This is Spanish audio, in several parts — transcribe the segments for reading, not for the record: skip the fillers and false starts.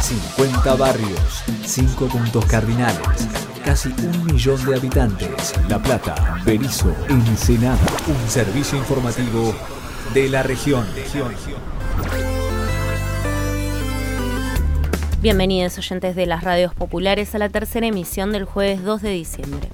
50 barrios, 5 puntos cardinales, casi 1 millón de habitantes. La Plata, Berisso, Ensenada. Un servicio informativo de la región. Bienvenidos oyentes de las radios populares a la tercera emisión del jueves 2 de diciembre.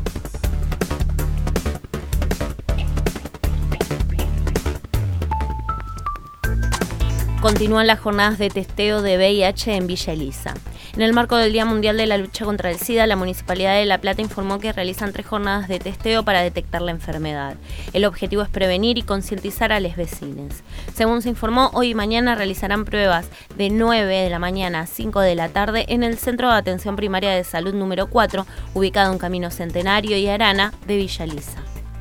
Continúan las jornadas de testeo de VIH en Villa Elisa. En el marco del Día Mundial de la Lucha contra el SIDA, la Municipalidad de La Plata informó que realizan 3 jornadas de testeo para detectar la enfermedad. El objetivo es prevenir y concientizar a los vecinos. Según se informó, hoy y mañana realizarán pruebas de 9 de la mañana a 5 de la tarde en el Centro de Atención Primaria de Salud número 4, ubicado en Camino Centenario y Arana de Villa Elisa.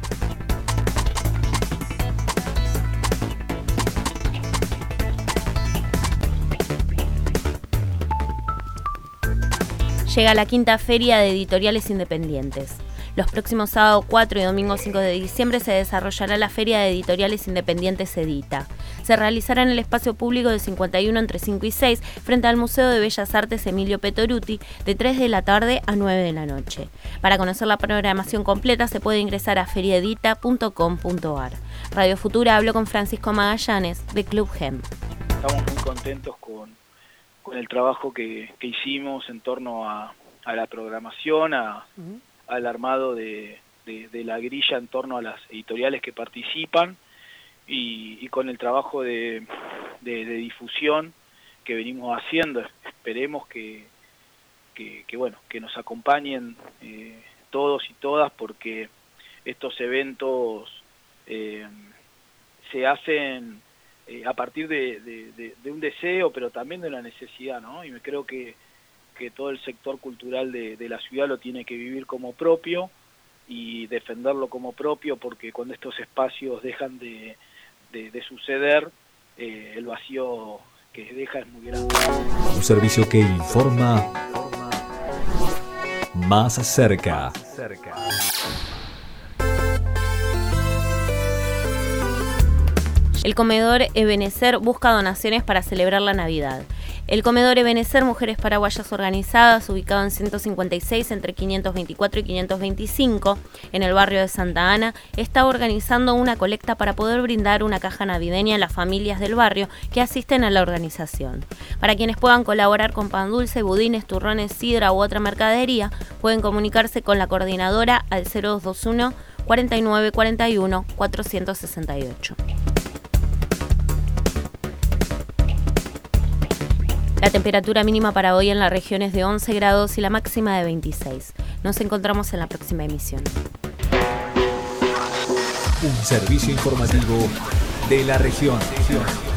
Llega la quinta feria de editoriales independientes. Los próximos sábado 4 y domingo 5 de diciembre se desarrollará la Feria de Editoriales Independientes Edita. Se realizará en el espacio público de 51 entre 5 y 6 frente al Museo de Bellas Artes Emilio Petoruti de 3 de la tarde a 9 de la noche. Para conocer la programación completa se puede ingresar a feriaedita.com.ar. Radio Futura habló con Francisco Magallanes de Club GEM. Estamos muy contentos con el trabajo que hicimos en torno a la programación, al armado de la grilla en torno a las editoriales que participan y con el trabajo de difusión que venimos haciendo. Esperemos que nos acompañen todos y todas, porque estos eventos se hacen a partir de un deseo, pero también de una necesidad, ¿no? Y me creo que todo el sector cultural de la ciudad lo tiene que vivir como propio y defenderlo como propio, porque cuando estos espacios dejan de suceder, el vacío que deja es muy grande. Un servicio que informa más cerca. El comedor Ebenecer busca donaciones para celebrar la Navidad. El comedor Ebenecer Mujeres Paraguayas Organizadas, ubicado en 156 entre 524 y 525, en el barrio de Santa Ana, está organizando una colecta para poder brindar una caja navideña a las familias del barrio que asisten a la organización. Para quienes puedan colaborar con pan dulce, budines, turrones, sidra u otra mercadería, pueden comunicarse con la coordinadora al 0221 49 41 468. La temperatura mínima para hoy en la región es de 11 grados y la máxima de 26. Nos encontramos en la próxima emisión. Un servicio informativo de la región.